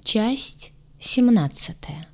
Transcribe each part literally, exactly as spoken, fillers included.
Часть семнадцатая.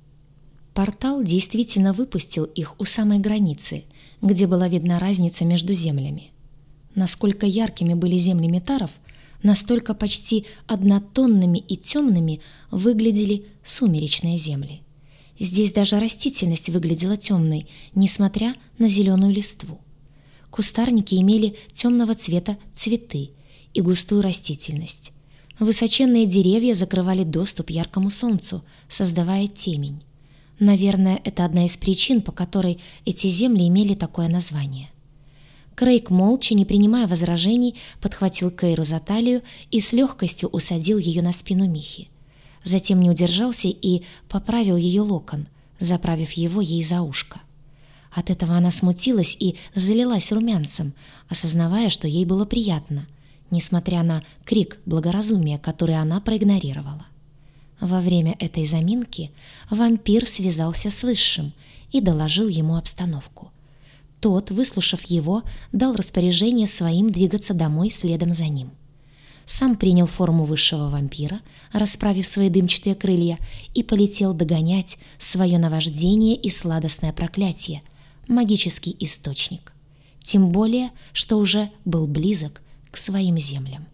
Портал действительно выпустил их у самой границы, где была видна разница между землями. Насколько яркими были земли Метаров, настолько почти однотонными и темными выглядели сумеречные земли. Здесь даже растительность выглядела темной, несмотря на зеленую листву. Кустарники имели темного цвета цветы и густую растительность. Высоченные деревья закрывали доступ яркому солнцу, создавая темень. Наверное, это одна из причин, по которой эти земли имели такое название. Крейг, молча, не принимая возражений, подхватил Кейру за талию и с легкостью усадил ее на спину Михи. Затем не удержался и поправил ее локон, заправив его ей за ушко. От этого она смутилась и залилась румянцем, осознавая, что ей было приятно, несмотря на крик благоразумия, который она проигнорировала. Во время этой заминки вампир связался с Высшим и доложил ему обстановку. Тот, выслушав его, дал распоряжение своим двигаться домой следом за ним. Сам принял форму высшего вампира, расправив свои дымчатые крылья, и полетел догонять свое наваждение и сладостное проклятие — магический источник. Тем более, что уже был близок к своим землям.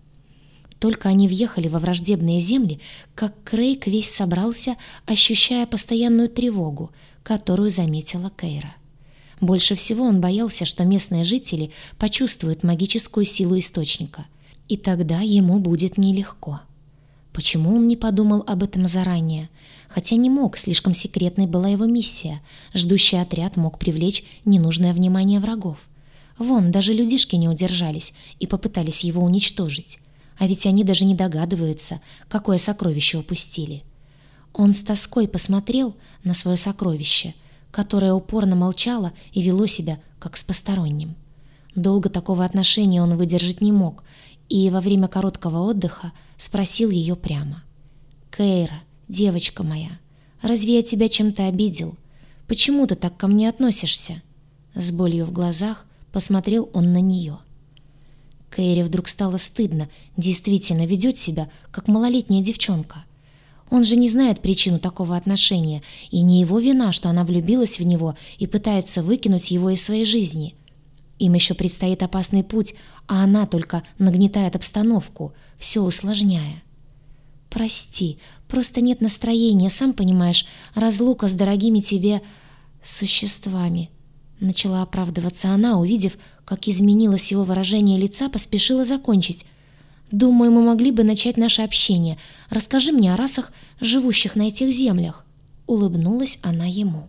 Только они въехали во враждебные земли, как Крейг весь собрался, ощущая постоянную тревогу, которую заметила Кейра. Больше всего он боялся, что местные жители почувствуют магическую силу источника, и тогда ему будет нелегко. Почему он не подумал об этом заранее? Хотя не мог, слишком секретной была его миссия. Ждущий отряд мог привлечь ненужное внимание врагов. Вон, даже людишки не удержались и попытались его уничтожить. А ведь они даже не догадываются, какое сокровище упустили. Он с тоской посмотрел на свое сокровище, которое упорно молчало и вело себя, как с посторонним. Долго такого отношения он выдержать не мог, и во время короткого отдыха спросил ее прямо. «Кейра, девочка моя, разве я тебя чем-то обидел? Почему ты так ко мне относишься?» С болью в глазах посмотрел он на нее. Кейре вдруг стало стыдно, действительно ведет себя, как малолетняя девчонка. Он же не знает причину такого отношения, и не его вина, что она влюбилась в него и пытается выкинуть его из своей жизни. Им еще предстоит опасный путь, а она только нагнетает обстановку, все усложняя. «Прости, просто нет настроения, сам понимаешь, разлука с дорогими тебе существами». Начала оправдываться она, увидев, как изменилось его выражение лица, поспешила закончить. «Думаю, мы могли бы начать наше общение. Расскажи мне о расах, живущих на этих землях». Улыбнулась она ему.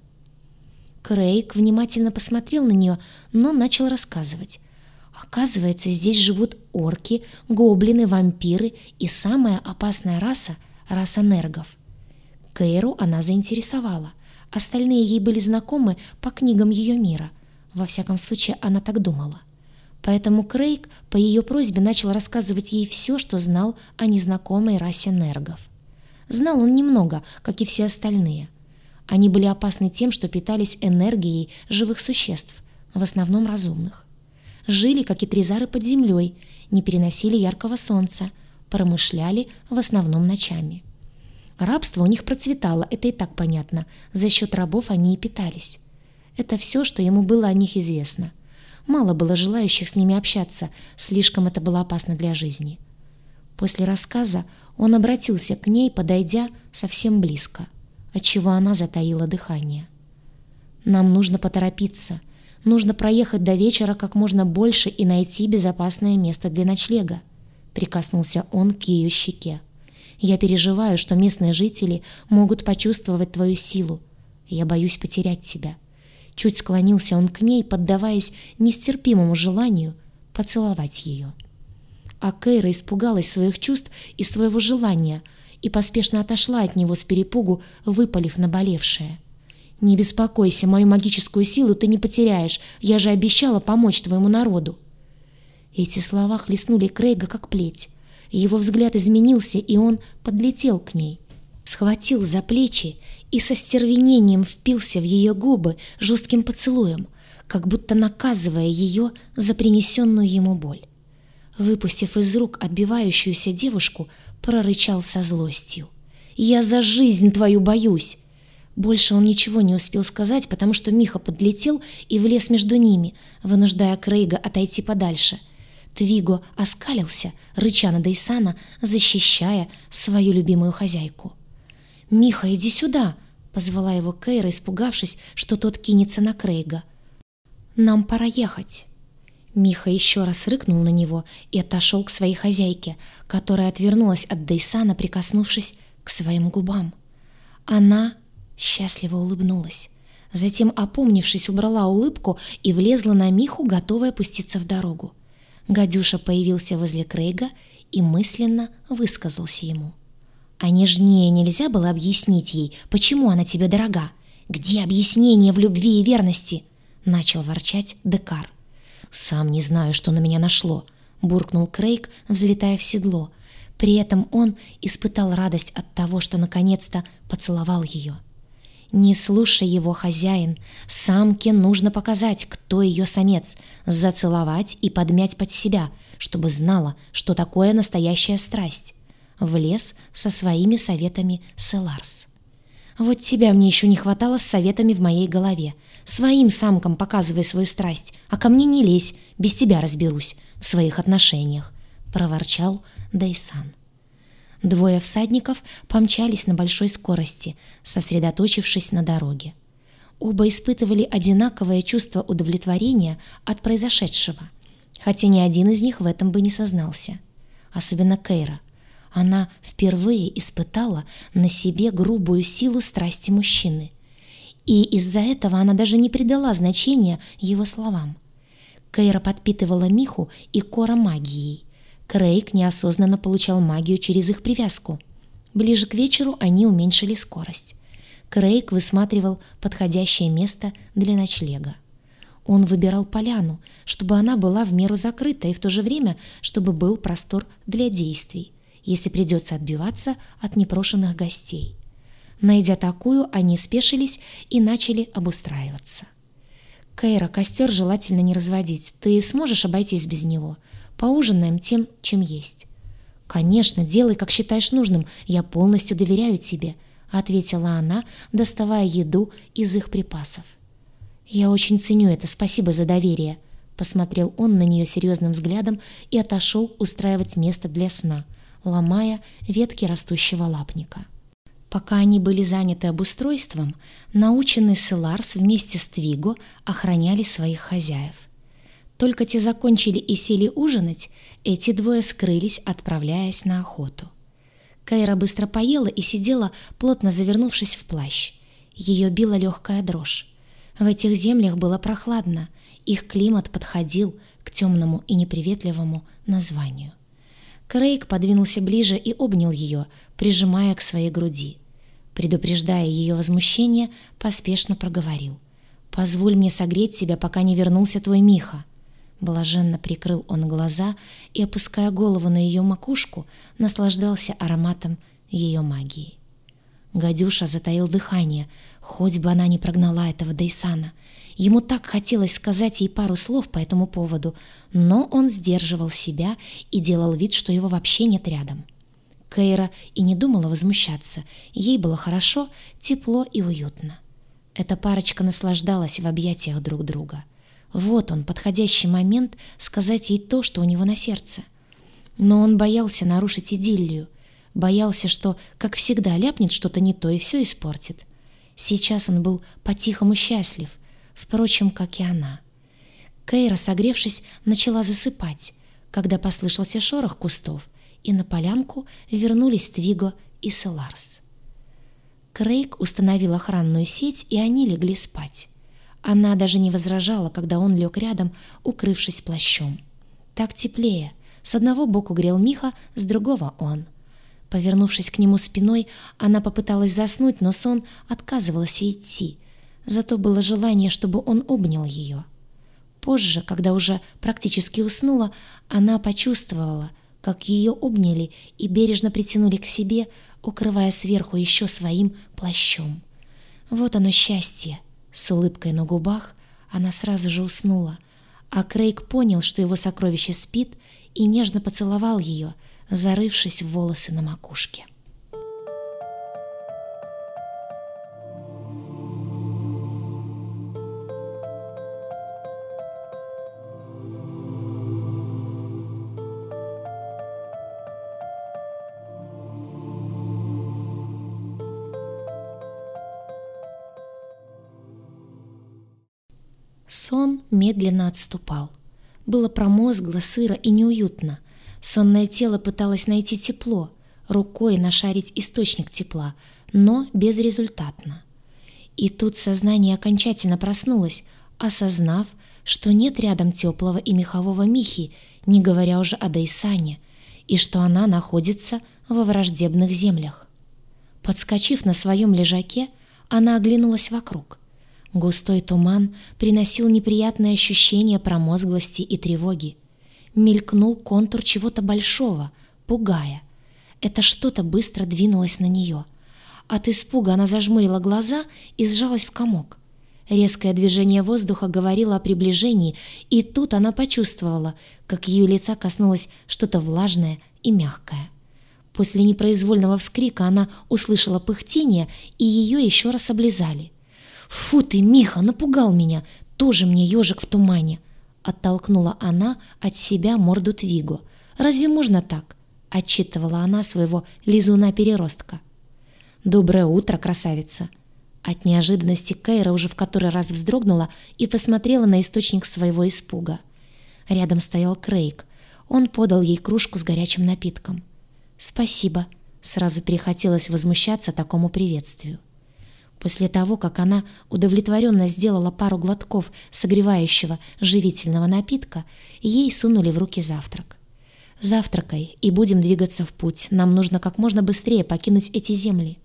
Крейг внимательно посмотрел на нее, но начал рассказывать. Оказывается, здесь живут орки, гоблины, вампиры и самая опасная раса — раса нергов. Кейру она заинтересовала. Остальные ей были знакомы по книгам ее мира. Во всяком случае, она так думала. Поэтому Крейг по ее просьбе начал рассказывать ей все, что знал о незнакомой расе нергов. Знал он немного, как и все остальные. Они были опасны тем, что питались энергией живых существ, в основном разумных. Жили, как и тризары, под землей, не переносили яркого солнца, промышляли в основном ночами. Рабство у них процветало, это и так понятно. За счет рабов они и питались. Это все, что ему было о них известно. Мало было желающих с ними общаться, слишком это было опасно для жизни. После рассказа он обратился к ней, подойдя совсем близко, отчего она затаила дыхание. «Нам нужно поторопиться. Нужно проехать до вечера как можно больше и найти безопасное место для ночлега», — прикоснулся он к ее щеке. «Я переживаю, что местные жители могут почувствовать твою силу. Я боюсь потерять тебя». Чуть склонился он к ней, поддаваясь нестерпимому желанию поцеловать ее. А Кейра испугалась своих чувств и своего желания и поспешно отошла от него с перепугу, выпалив наболевшее. «Не беспокойся, мою магическую силу ты не потеряешь, я же обещала помочь твоему народу». Эти слова хлестнули Крейга как плеть. Его взгляд изменился, и он подлетел к ней, схватил за плечи и со стервенением впился в ее губы жестким поцелуем, как будто наказывая ее за принесенную ему боль. Выпустив из рук отбивающуюся девушку, прорычал со злостью. Я за жизнь твою боюсь!» Больше он ничего не успел сказать, потому что Миха подлетел и влез между ними, вынуждая Крейга отойти подальше. Твиго оскалился, рыча на Дейсана, защищая свою любимую хозяйку. «Миха, иди сюда!» — позвала его Кейра, испугавшись, что тот кинется на Крейга. «Нам пора ехать». Миха еще раз рыкнул на него и отошел к своей хозяйке, которая отвернулась от Дейсана, прикоснувшись к своим губам. Она счастливо улыбнулась. Затем, опомнившись, убрала улыбку и влезла на Миху, готовая пуститься в дорогу. Гадюша появился возле Крейга и мысленно высказался ему. «А нежнее нельзя было объяснить ей, почему она тебе дорога? Где объяснение в любви и верности?» — начал ворчать Декар. «Сам не знаю, что на меня нашло», — буркнул Крейг, взлетая в седло. При этом он испытал радость от того, что наконец-то поцеловал ее. Не слушай его, хозяин. Самке нужно показать, кто ее самец, зацеловать и подмять под себя, чтобы знала, что такое настоящая страсть. Влез со своими советами Селарс. Вот тебя мне еще не хватало с советами в моей голове. Своим самкам показывай свою страсть, а ко мне не лезь, без тебя разберусь в своих отношениях, проворчал Дейсан. Двое всадников помчались на большой скорости, сосредоточившись на дороге. Оба испытывали одинаковое чувство удовлетворения от произошедшего, хотя ни один из них в этом бы не сознался. Особенно Кейра. Она впервые испытала на себе грубую силу страсти мужчины. И из-за этого она даже не придала значения его словам. Кейра подпитывала Миху и Кора магией. Крейг неосознанно получал магию через их привязку. Ближе к вечеру они уменьшили скорость. Крейг высматривал подходящее место для ночлега. Он выбирал поляну, чтобы она была в меру закрыта и в то же время, чтобы был простор для действий, если придется отбиваться от непрошенных гостей. Найдя такую, они спешились и начали обустраиваться. «Кейра, костер желательно не разводить. Ты сможешь обойтись без него? Поужинаем тем, чем есть». «Конечно, делай, как считаешь нужным. Я полностью доверяю тебе», — ответила она, доставая еду из их припасов. «Я очень ценю это. Спасибо за доверие», — посмотрел он на нее серьезным взглядом и отошел устраивать место для сна, ломая ветки растущего лапника. Пока они были заняты обустройством, наученный Селарс вместе с Твиго охраняли своих хозяев. Только те закончили и сели ужинать, эти двое скрылись, отправляясь на охоту. Кейра быстро поела и сидела, плотно завернувшись в плащ. Ее била легкая дрожь. В этих землях было прохладно, их климат подходил к темному и неприветливому названию. Крейг подвинулся ближе и обнял ее, прижимая к своей груди. Предупреждая ее возмущение, поспешно проговорил: «Позволь мне согреть тебя, пока не вернулся твой Миха». Блаженно прикрыл он глаза и, опуская голову на ее макушку, наслаждался ароматом ее магии. Гадюша затаил дыхание, хоть бы она не прогнала этого Дейсана. Ему так хотелось сказать ей пару слов по этому поводу, но он сдерживал себя и делал вид, что его вообще нет рядом. Кейра и не думала возмущаться, ей было хорошо, тепло и уютно. Эта парочка наслаждалась в объятиях друг друга. Вот он, подходящий момент сказать ей то, что у него на сердце. Но он боялся нарушить идиллию, боялся, что, как всегда, ляпнет что-то не то и все испортит. Сейчас он был по-тихому счастлив, впрочем, как и она. Кейра, согревшись, начала засыпать, когда послышался шорох кустов, и на полянку вернулись Твиго и Селарс. Крейг установил охранную сеть, и они легли спать. Она даже не возражала, когда он лег рядом, укрывшись плащом. Так теплее. С одного боку грел Миха, с другого он. Повернувшись к нему спиной, она попыталась заснуть, но сон отказывался идти. Зато было желание, чтобы он обнял ее. Позже, когда уже практически уснула, она почувствовала, как ее обняли и бережно притянули к себе, укрывая сверху еще своим плащом. Вот оно счастье. С улыбкой на губах она сразу же уснула, а Крейг понял, что его сокровище спит, и нежно поцеловал ее, зарывшись в волосы на макушке. Сон медленно отступал. Было промозгло, сыро и неуютно. Сонное тело пыталось найти тепло, рукой нашарить источник тепла, но безрезультатно. И тут сознание окончательно проснулось, осознав, что нет рядом теплого и мехового Михи, не говоря уже о Дейсане, и что она находится во враждебных землях. Подскочив на своем лежаке, она оглянулась вокруг. Густой туман приносил неприятное ощущение промозглости и тревоги. Мелькнул контур чего-то большого, пугая. Это что-то быстро двинулось на нее. От испуга она зажмурила глаза и сжалась в комок. Резкое движение воздуха говорило о приближении, и тут она почувствовала, как ее лица коснулось что-то влажное и мягкое. После непроизвольного вскрика она услышала пыхтение, и ее еще раз облизали. «Фу ты, Миха, напугал меня! Тоже мне ежик в тумане!» Оттолкнула она от себя морду Твигу. «Разве можно так?» — отчитывала она своего лизуна-переростка. «Доброе утро, красавица!» От неожиданности Кейра уже в который раз вздрогнула и посмотрела на источник своего испуга. Рядом стоял Крейг. Он подал ей кружку с горячим напитком. «Спасибо», — сразу перехотелось возмущаться такому приветствию. После того, как она удовлетворенно сделала пару глотков согревающего живительного напитка, ей сунули в руки завтрак. «Завтракай, и будем двигаться в путь. Нам нужно как можно быстрее покинуть эти земли».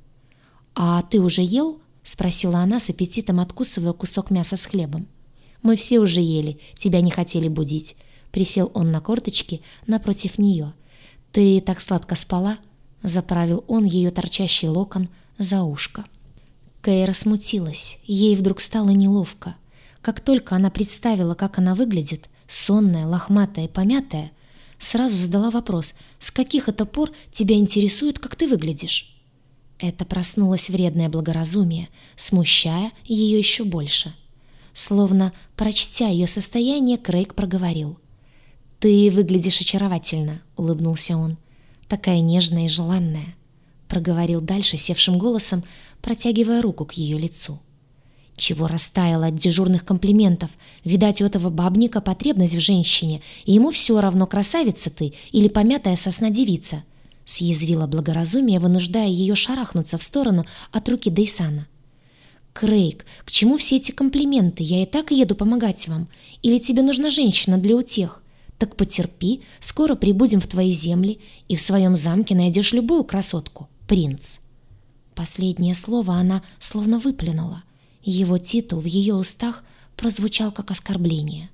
«А ты уже ел?» — спросила она с аппетитом, откусывая кусок мяса с хлебом. «Мы все уже ели, тебя не хотели будить». Присел он на корточки напротив нее. «Ты так сладко спала?» — заправил он ее торчащий локон за ушко. Кейра смутилась, ей вдруг стало неловко. Как только она представила, как она выглядит, сонная, лохматая и помятая, сразу задала вопрос: «С каких это пор тебя интересует, как ты выглядишь?» Это проснулось вредное благоразумие, смущая ее еще больше. Словно прочтя ее состояние, Крейг проговорил: «Ты выглядишь очаровательно», — улыбнулся он. «Такая нежная и желанная», — проговорил дальше севшим голосом, протягивая руку к ее лицу. Чего растаяла от дежурных комплиментов? Видать, у этого бабника потребность в женщине, и ему все равно, красавица ты или помятая сосна девица, — съязвила благоразумие, вынуждая ее шарахнуться в сторону от руки Дейсана. «Крейг, к чему все эти комплименты? Я и так еду помогать вам. Или тебе нужна женщина для утех? Так потерпи, скоро прибудем в твои земли, и в своем замке найдешь любую красотку, принц». Последнее слово она словно выплюнула. Его титул в ее устах прозвучал как оскорбление.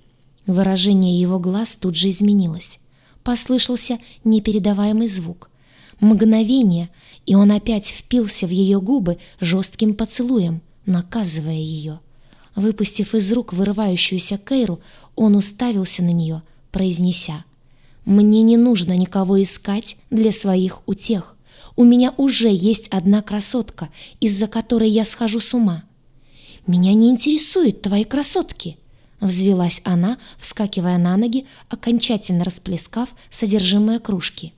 Выражение его глаз тут же изменилось. Послышался непередаваемый звук. Мгновение, и он опять впился в ее губы жестким поцелуем, наказывая ее. Выпустив из рук вырывающуюся Кейру, он уставился на нее, произнеся: «Мне не нужно никого искать для своих утех. У меня уже есть одна красотка, из-за которой я схожу с ума». «Меня не интересуют твои красотки», — взвилась она, вскакивая на ноги, окончательно расплескав содержимое кружки.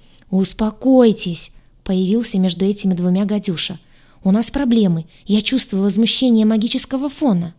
«Успокойтесь», — появился между этими двумя гадюша. «У нас проблемы, я чувствую возмущение магического фона».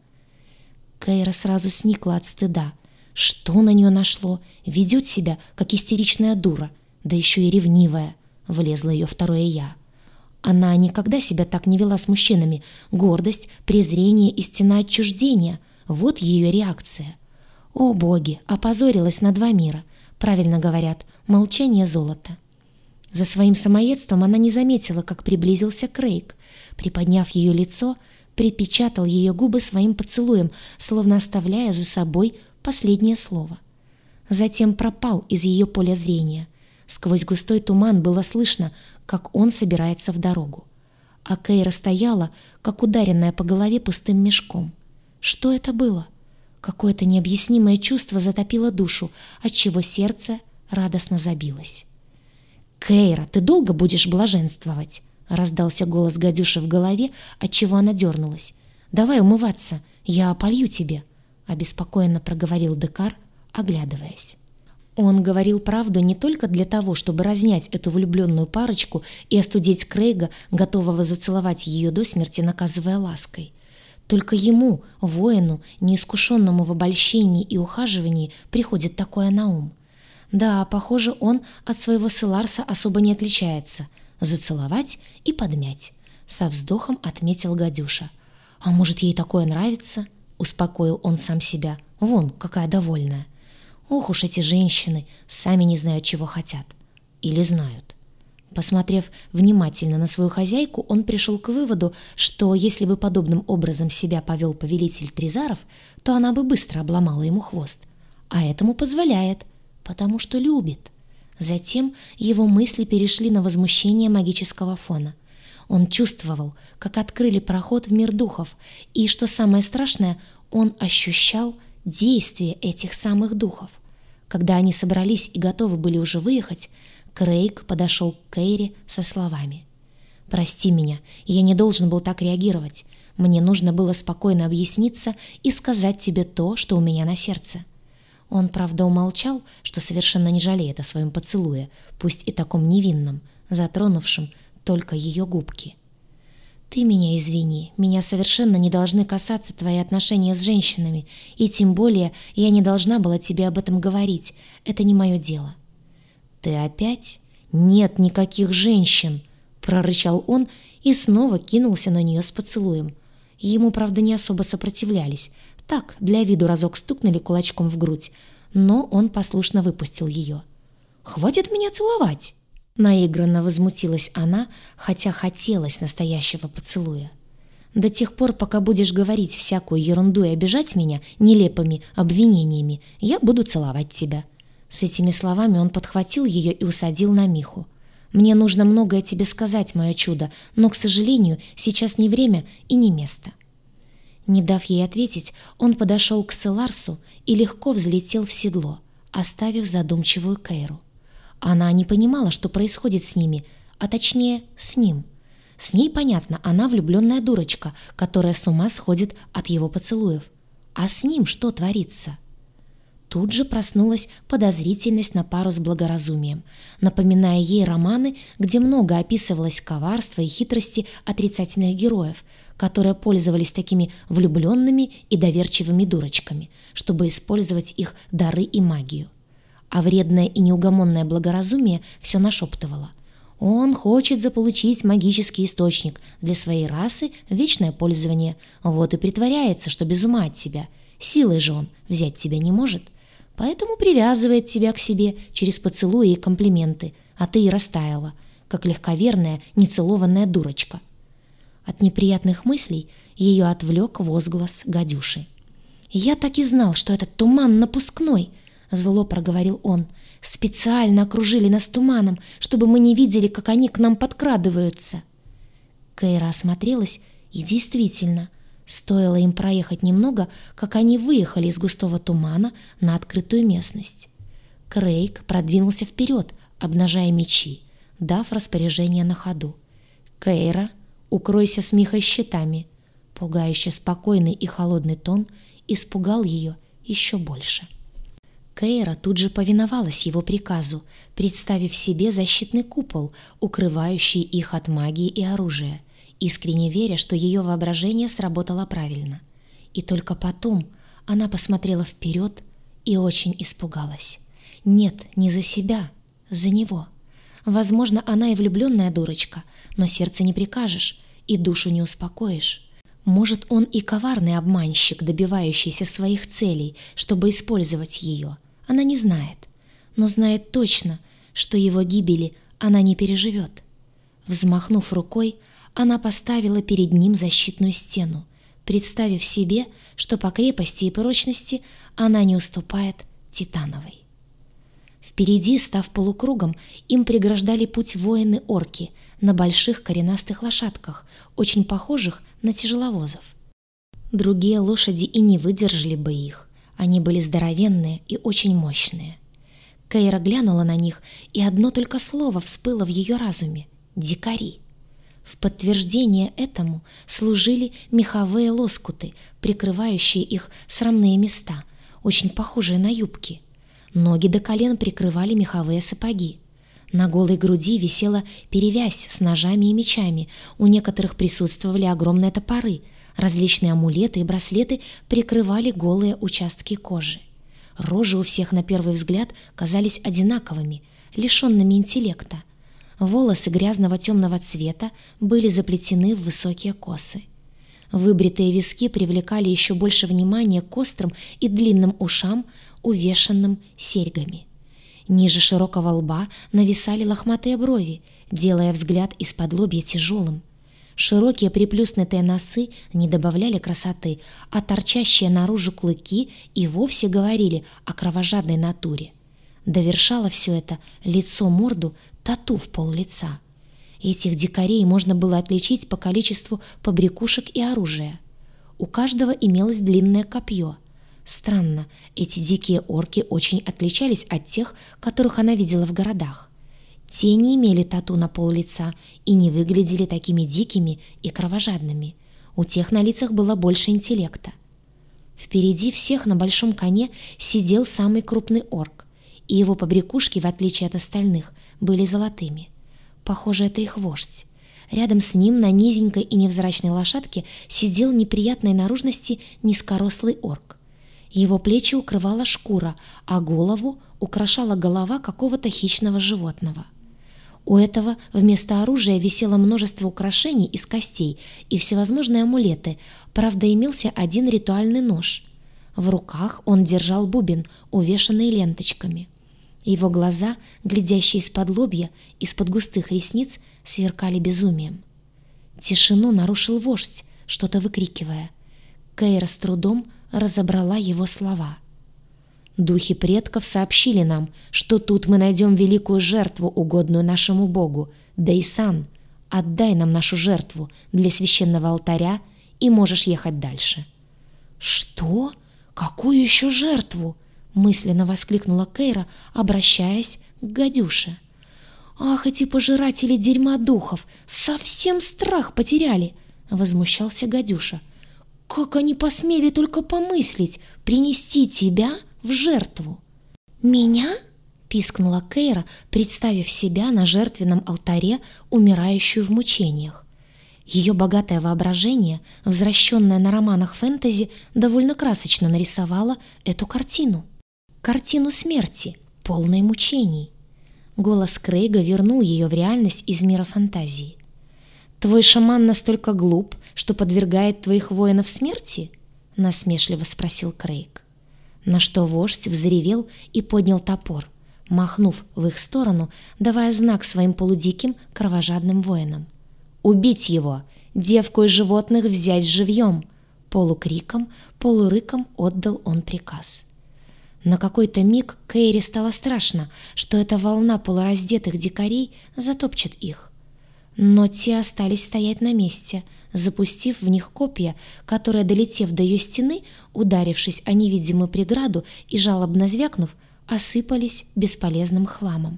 Кейра сразу сникла от стыда. Что на нее нашло? Ведет себя, как истеричная дура, да еще и ревнивая. Влезло ее второе «я». Она никогда себя так не вела с мужчинами. Гордость, презрение и стена отчуждения — вот ее реакция. О боги, опозорилась на два мира. Правильно говорят, молчание золото. За своим самоедством она не заметила, как приблизился Крейг. Приподняв ее лицо, припечатал ее губы своим поцелуем, словно оставляя за собой последнее слово. Затем пропал из ее поля зрения. Сквозь густой туман было слышно, как он собирается в дорогу. А Кейра стояла, как ударенная по голове пустым мешком. Что это было? Какое-то необъяснимое чувство затопило душу, отчего сердце радостно забилось. «Кейра, ты долго будешь блаженствовать?» — раздался голос гадюши в голове, отчего она дернулась. «Давай умываться, я ополью тебе», — обеспокоенно проговорил Декар, оглядываясь. Он говорил правду не только для того, чтобы разнять эту влюбленную парочку и остудить Крейга, готового зацеловать ее до смерти, наказывая лаской. Только ему, воину, неискушенному в обольщении и ухаживании, приходит такое на ум. Да, похоже, он от своего Селарса особо не отличается. Зацеловать и подмять. Со вздохом отметил гадюша. «А может, ей такое нравится?» — успокоил он сам себя. «Вон, какая довольная. Ох уж эти женщины, сами не знают, чего хотят. Или знают». Посмотрев внимательно на свою хозяйку, он пришел к выводу, что если бы подобным образом себя повел повелитель Тризаров, то она бы быстро обломала ему хвост. А этому позволяет, потому что любит. Затем его мысли перешли на возмущение магического фона. Он чувствовал, как открыли проход в мир духов, и, что самое страшное, он ощущал действие этих самых духов. Когда они собрались и готовы были уже выехать, Крейг подошел к Кейре со словами: «Прости меня, я не должен был так реагировать. Мне нужно было спокойно объясниться и сказать тебе то, что у меня на сердце». Он, правда, умолчал, что совершенно не жалеет о своем поцелуе, пусть и таком невинном, затронувшем только ее губки. «Ты меня извини, меня совершенно не должны касаться твои отношения с женщинами, и тем более я не должна была тебе об этом говорить, это не мое дело». «Ты опять? Нет никаких женщин!» — прорычал он и снова кинулся на нее с поцелуем. Ему, правда, не особо сопротивлялись. Так, для виду разок стукнули кулачком в грудь, но он послушно выпустил ее. «Хватит меня целовать!» Наигранно возмутилась она, хотя хотелось настоящего поцелуя. «До тех пор, пока будешь говорить всякую ерунду и обижать меня нелепыми обвинениями, я буду целовать тебя». С этими словами он подхватил ее и усадил на Миху. «Мне нужно многое тебе сказать, мое чудо, но, к сожалению, сейчас не время и не место». Не дав ей ответить, он подошел к Селарсу и легко взлетел в седло, оставив задумчивую Кейру. Она не понимала, что происходит с ними, а точнее, с ним. С ней, понятно, она влюбленная дурочка, которая с ума сходит от его поцелуев. А с ним что творится? Тут же проснулась подозрительность на пару с благоразумием, напоминая ей романы, где много описывалось коварства и хитрости отрицательных героев, которые пользовались такими влюбленными и доверчивыми дурочками, чтобы использовать их дары и магию. А вредное и неугомонное благоразумие все нашептывало: он хочет заполучить магический источник для своей расы в вечное пользование, вот и притворяется, что без ума от тебя. Силой же он взять тебя не может, поэтому привязывает тебя к себе через поцелуи и комплименты, а ты и растаяла, как легковерная, нецелованная дурочка. От неприятных мыслей ее отвлек возглас гадюши. «Я так и знал, что этот туман напускной!» — зло проговорил он. «Специально окружили нас туманом, чтобы мы не видели, как они к нам подкрадываются». Кейра осмотрелась, и действительно, стоило им проехать немного, как они выехали из густого тумана на открытую местность. Крейг продвинулся вперед, обнажая мечи, дав распоряжение на ходу. «Кейра, укройся с Михой щитами». Пугающе спокойный и холодный тон испугал ее еще больше. Кейра тут же повиновалась его приказу, представив себе защитный купол, укрывающий их от магии и оружия, искренне веря, что ее воображение сработало правильно. И только потом она посмотрела вперед и очень испугалась. Нет, не за себя, за него. Возможно, она и влюбленная дурочка, но сердце не прикажешь и душу не успокоишь. Может, он и коварный обманщик, добивающийся своих целей, чтобы использовать ее. Она не знает, но знает точно, что его гибели она не переживет. Взмахнув рукой, она поставила перед ним защитную стену, представив себе, что по крепости и прочности она не уступает титановой. Впереди, став полукругом, им преграждали путь воины-орки на больших коренастых лошадках, очень похожих на тяжеловозов. Другие лошади и не выдержали бы их. Они были здоровенные и очень мощные. Кейра глянула на них, и одно только слово всплыло в ее разуме — «дикари». В подтверждение этому служили меховые лоскуты, прикрывающие их срамные места, очень похожие на юбки. Ноги до колен прикрывали меховые сапоги. На голой груди висела перевязь с ножами и мечами, у некоторых присутствовали огромные топоры, Различные амулеты и браслеты прикрывали голые участки кожи. Рожи у всех на первый взгляд казались одинаковыми, лишенными интеллекта. Волосы грязного темного цвета были заплетены в высокие косы. Выбритые виски привлекали еще больше внимания к острым и длинным ушам, увешанным серьгами. Ниже широкого лба нависали лохматые брови, делая взгляд из-под лобья тяжелым. Широкие приплюснутые носы не добавляли красоты, а торчащие наружу клыки и вовсе говорили о кровожадной натуре. Довершало все это лицо-морду тату в пол лица. Этих дикарей можно было отличить по количеству побрякушек и оружия. У каждого имелось длинное копье. Странно, эти дикие орки очень отличались от тех, которых она видела в городах. Те не имели тату на пол лица и не выглядели такими дикими и кровожадными. У тех на лицах было больше интеллекта. Впереди всех на большом коне сидел самый крупный орк, и его побрякушки, в отличие от остальных, были золотыми. Похоже, это их вождь. Рядом с ним на низенькой и невзрачной лошадке сидел неприятной наружности низкорослый орк. Его плечи укрывала шкура, а голову украшала голова какого-то хищного животного. У этого вместо оружия висело множество украшений из костей и всевозможные амулеты, правда, имелся один ритуальный нож. В руках он держал бубен, увешанный ленточками. Его глаза, глядящие из-под лобья, из-под густых ресниц, сверкали безумием. Тишину нарушил вождь, что-то выкрикивая. Кейра с трудом разобрала его слова. «Духи предков сообщили нам, что тут мы найдем великую жертву, угодную нашему богу. Дейсан, отдай нам нашу жертву для священного алтаря, и можешь ехать дальше». «Что? Какую еще жертву?» — мысленно воскликнула Кейра, обращаясь к гадюше. «Ах, эти пожиратели дерьма духов! Совсем страх потеряли!» — возмущался гадюша. «Как они посмели только помыслить принести тебя в жертву?» «Меня?» — пискнула Кейра, представив себя на жертвенном алтаре, умирающую в мучениях. Ее богатое воображение, возвращенное на романах фэнтези, довольно красочно нарисовало эту картину. Картину смерти, полной мучений. Голос Крейга вернул ее в реальность из мира фантазии. «Твой шаман настолько глуп, что подвергает твоих воинов смерти?» — насмешливо спросил Крейг. На что вождь взревел и поднял топор, махнув в их сторону, давая знак своим полудиким кровожадным воинам. «Убить его! Девку и животных взять живьем!» Полукриком, полурыком отдал он приказ. На какой-то миг Кейре стало страшно, что эта волна полураздетых дикарей затопчет их. Но те остались стоять на месте, запустив в них копья, которые, долетев до ее стены, ударившись о невидимую преграду и жалобно звякнув, осыпались бесполезным хламом.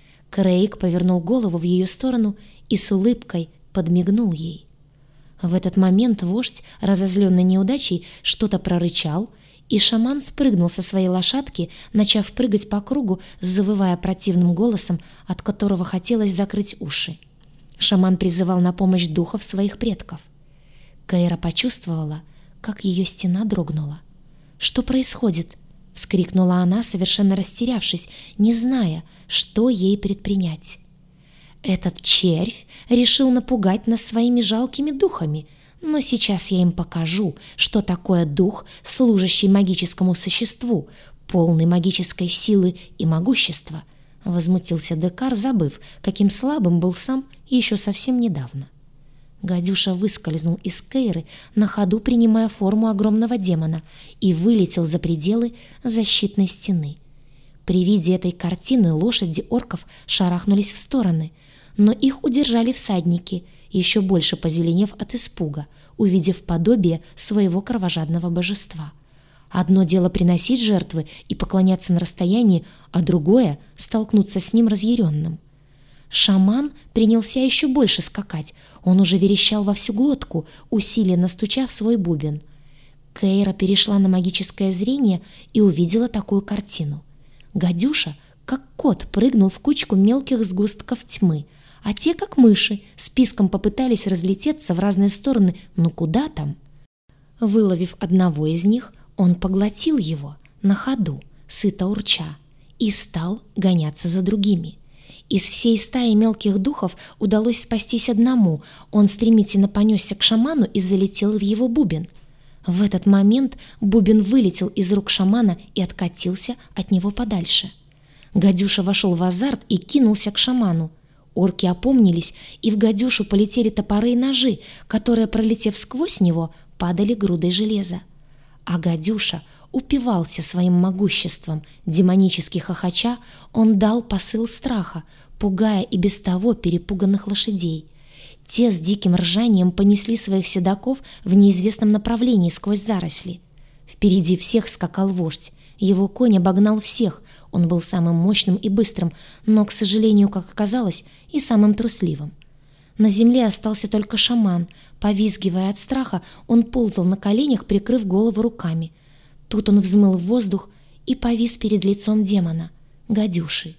Крейг повернул голову в ее сторону и с улыбкой подмигнул ей. В этот момент вождь, разозленный неудачей, что-то прорычал, и шаман спрыгнул со своей лошадки, начав прыгать по кругу, завывая противным голосом, от которого хотелось закрыть уши. Шаман призывал на помощь духов своих предков. Кейра почувствовала, как ее стена дрогнула. «Что происходит?» — вскрикнула она, совершенно растерявшись, не зная, что ей предпринять. «Этот червь решил напугать нас своими жалкими духами, но сейчас я им покажу, что такое дух, служащий магическому существу, полный магической силы и могущества», — возмутился Декар, забыв, каким слабым был сам еще совсем недавно. Гадюша выскользнул из Кейры, на ходу принимая форму огромного демона, и вылетел за пределы защитной стены. При виде этой картины лошади орков шарахнулись в стороны, но их удержали всадники, еще больше позеленев от испуга, увидев подобие своего кровожадного божества. Одно дело приносить жертвы и поклоняться на расстоянии, а другое — столкнуться с ним разъяренным. Шаман принялся еще больше скакать, он уже верещал во всю глотку, усиленно стуча в свой бубен. Кейра перешла на магическое зрение и увидела такую картину. Гадюша, как кот, прыгнул в кучку мелких сгустков тьмы, а те, как мыши, списком попытались разлететься в разные стороны, но куда там? Выловив одного из них, он поглотил его на ходу, сыто урча, и стал гоняться за другими. Из всей стаи мелких духов удалось спастись одному. Он стремительно понесся к шаману и залетел в его бубен. В этот момент бубен вылетел из рук шамана и откатился от него подальше. Гадюша вошел в азарт и кинулся к шаману. Орки опомнились, и в гадюшу полетели топоры и ножи, которые, пролетев сквозь него, падали грудой железа. А гадюша упивался своим могуществом. Демонически хохоча, он дал посыл страха, пугая и без того перепуганных лошадей. Те с диким ржанием понесли своих седаков в неизвестном направлении сквозь заросли. Впереди всех скакал вождь. Его конь обогнал всех. Он был самым мощным и быстрым, но, к сожалению, как оказалось, и самым трусливым. На земле остался только шаман. Повизгивая от страха, он ползал на коленях, прикрыв голову руками. Тут он взмыл в воздух и повис перед лицом демона, гадюши.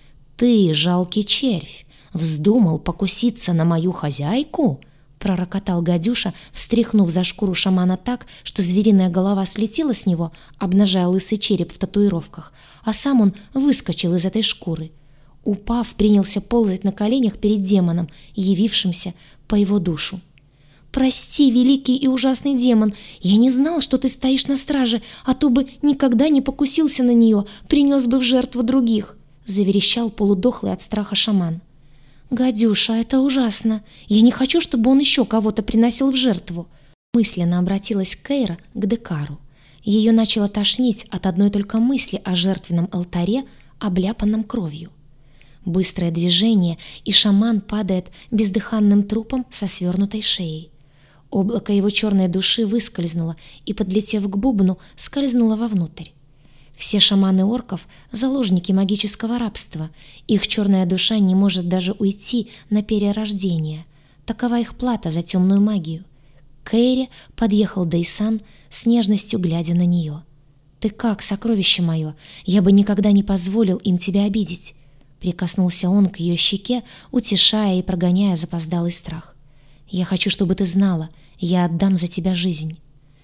«Ты, жалкий червь, вздумал покуситься на мою хозяйку?» — пророкотал гадюша, встряхнув за шкуру шамана так, что звериная голова слетела с него, обнажая лысый череп в татуировках, а сам он выскочил из этой шкуры. Упав, принялся ползать на коленях перед демоном, явившимся по его душу. «Прости, великий и ужасный демон, я не знал, что ты стоишь на страже, а то бы никогда не покусился на нее, принес бы в жертву других», — заверещал полудохлый от страха шаман. «Гадюша, это ужасно. Я не хочу, чтобы он еще кого-то приносил в жертву». Мысленно обратилась Кейра к Декару. Ее начало тошнить от одной только мысли о жертвенном алтаре, обляпанном кровью. Быстрое движение, и шаман падает бездыханным трупом со свернутой шеей. Облако его черной души выскользнуло и, подлетев к бубну, скользнуло вовнутрь. Все шаманы орков — заложники магического рабства. Их черная душа не может даже уйти на перерождение. Такова их плата за темную магию. К Кейре подъехал Дейсан, с нежностью глядя на нее. «Ты как, сокровище мое? Я бы никогда не позволил им тебя обидеть». Прикоснулся он к ее щеке, утешая и прогоняя запоздалый страх. «Я хочу, чтобы ты знала, я отдам за тебя жизнь».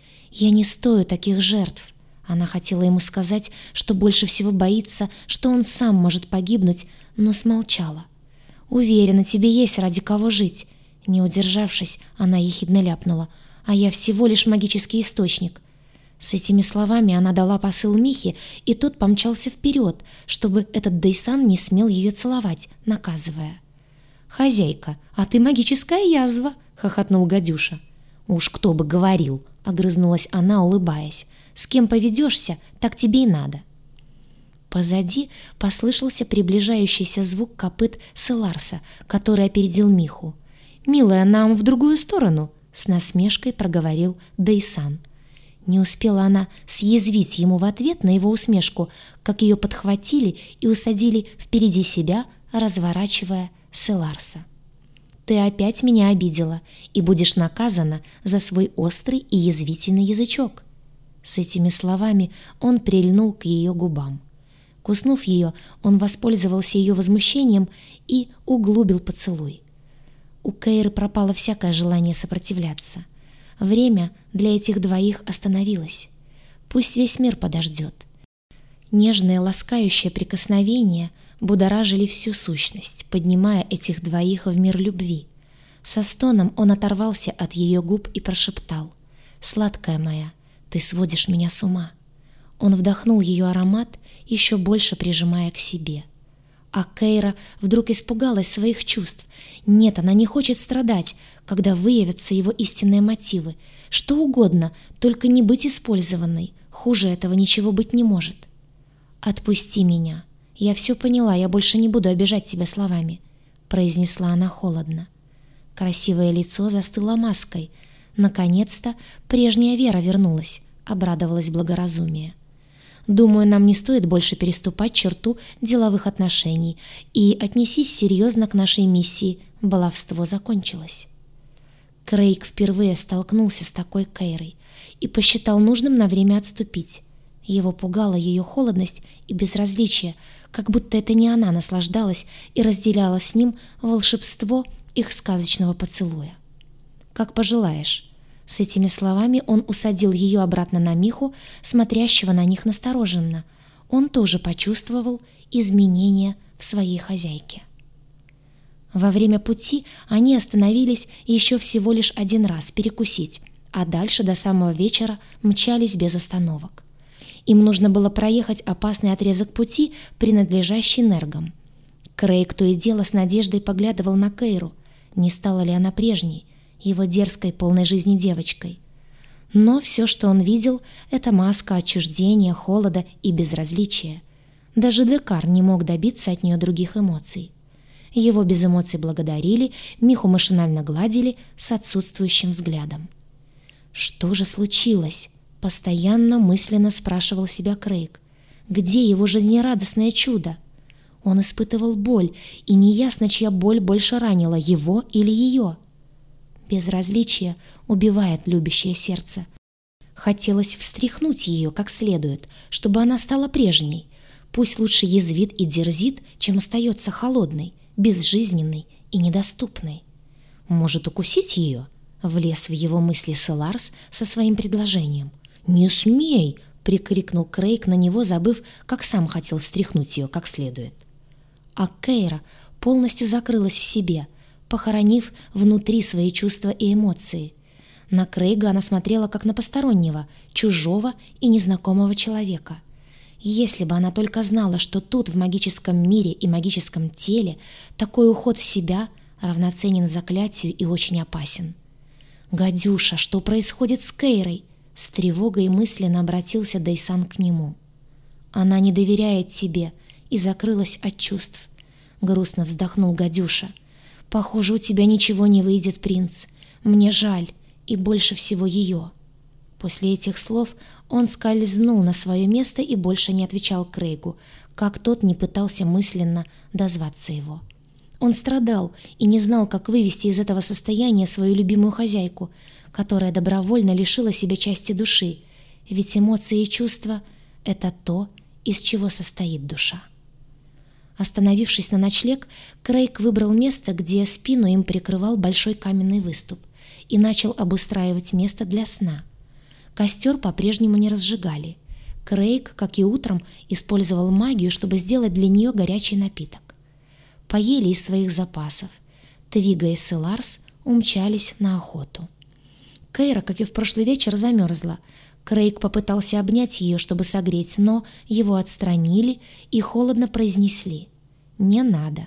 «Я не стою таких жертв». Она хотела ему сказать, что больше всего боится, что он сам может погибнуть, но смолчала. «Уверена, тебе есть ради кого жить». Не удержавшись, она ехидно ляпнула: «А я всего лишь магический источник». С этими словами она дала посыл Михе, и тот помчался вперед, чтобы этот Дейсан не смел ее целовать, наказывая. «Хозяйка, а ты магическая язва!» — хохотнул гадюша. «Уж кто бы говорил!» — огрызнулась она, улыбаясь. «С кем поведешься, так тебе и надо». Позади послышался приближающийся звук копыт Селарса, который опередил Миху. «Милая, нам в другую сторону!» — с насмешкой проговорил Дейсан. Не успела она съязвить ему в ответ на его усмешку, как ее подхватили и усадили впереди себя, разворачивая Селарса. «Ты опять меня обидела и будешь наказана за свой острый и язвительный язычок». С этими словами он прильнул к ее губам. Куснув ее, он воспользовался ее возмущением и углубил поцелуй. У Кейры пропало всякое желание сопротивляться. Время для этих двоих остановилось. Пусть весь мир подождет. Нежные ласкающие прикосновения будоражили всю сущность, поднимая этих двоих в мир любви. Со стоном он оторвался от ее губ и прошептал: «Сладкая моя, ты сводишь меня с ума». Он вдохнул ее аромат, еще больше прижимая к себе. А Кейра вдруг испугалась своих чувств. Нет, она не хочет страдать, когда выявятся его истинные мотивы. Что угодно, только не быть использованной. Хуже этого ничего быть не может. «Отпусти меня. Я все поняла, я больше не буду обижать тебя словами», — произнесла она холодно. Красивое лицо застыло маской. Наконец-то прежняя Вера вернулась, обрадовалась благоразумие. «Думаю, нам не стоит больше переступать черту деловых отношений, и отнесись серьезно к нашей миссии, баловство закончилось». Крейг впервые столкнулся с такой Кейрой и посчитал нужным на время отступить. Его пугала ее холодность и безразличие, как будто это не она наслаждалась и разделяла с ним волшебство их сказочного поцелуя. «Как пожелаешь». С этими словами он усадил ее обратно на Миху, смотрящего на них настороженно. Он тоже почувствовал изменения в своей хозяйке. Во время пути они остановились еще всего лишь один раз перекусить, а дальше до самого вечера мчались без остановок. Им нужно было проехать опасный отрезок пути, принадлежащий Нергам. Крейг то и дело с надеждой поглядывал на Кейру, не стала ли она прежней, его дерзкой, полной жизни девочкой. Но все, что он видел, это маска отчуждения, холода и безразличия. Даже Декар не мог добиться от нее других эмоций. Его без эмоций благодарили, Миху машинально гладили с отсутствующим взглядом. Что же случилось? Постоянно мысленно спрашивал себя Крейг. Где его жизнерадостное чудо? Он испытывал боль, и неясно, чья боль больше ранила, его или ее. Безразличие убивает любящее сердце. Хотелось встряхнуть ее как следует, чтобы она стала прежней. Пусть лучше язвит и дерзит, чем остается холодной, безжизненной и недоступной. Может, укусить ее? Влез в его мысли Селарс со своим предложением. «Не смей!» — прикрикнул Крейг на него, забыв, как сам хотел встряхнуть ее как следует. А Кейра полностью закрылась в себе, похоронив внутри свои чувства и эмоции. На Крейга она смотрела как на постороннего, чужого и незнакомого человека. Если бы она только знала, что тут, в магическом мире и магическом теле, такой уход в себя равноценен заклятию и очень опасен. «Гадюша, что происходит с Кейрой?» С тревогой мысленно обратился Дейсан к нему. «Она не доверяет тебе и закрылась от чувств», — грустно вздохнул Гадюша. «Похоже, у тебя ничего не выйдет, принц. Мне жаль, и больше всего ее». После этих слов он скользнул на свое место и больше не отвечал Крейгу, как тот не пытался мысленно дозваться его. Он страдал и не знал, как вывести из этого состояния свою любимую хозяйку, которая добровольно лишила себя части души, ведь эмоции и чувства — это то, из чего состоит душа. Остановившись на ночлег, Крейг выбрал место, где спину им прикрывал большой каменный выступ, и начал обустраивать место для сна. Костер по-прежнему не разжигали. Крейг, как и утром, использовал магию, чтобы сделать для нее горячий напиток. Поели из своих запасов. Твига и Селарс умчались на охоту. Кейра, как и в прошлый вечер, замерзла. Крейг попытался обнять ее, чтобы согреть, но его отстранили и холодно произнесли: «Не надо».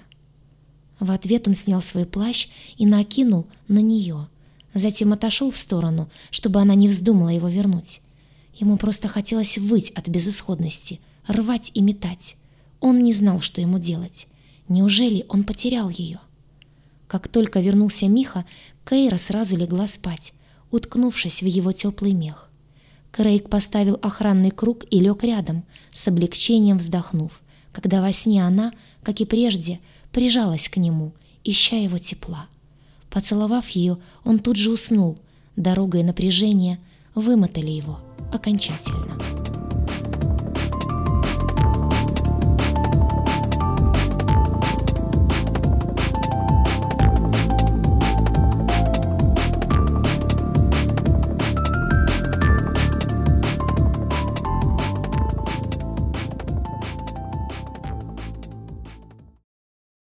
В ответ он снял свой плащ и накинул на нее. Затем отошел в сторону, чтобы она не вздумала его вернуть. Ему просто хотелось выть от безысходности, рвать и метать. Он не знал, что ему делать. Неужели он потерял ее? Как только вернулся Миха, Кейра сразу легла спать, уткнувшись в его теплый мех. Крейг поставил охранный круг и лег рядом, с облегчением вздохнув, когда во сне она, как и прежде, прижалась к нему, ища его тепла. Поцеловав ее, он тут же уснул. Дорога и напряжение вымотали его окончательно.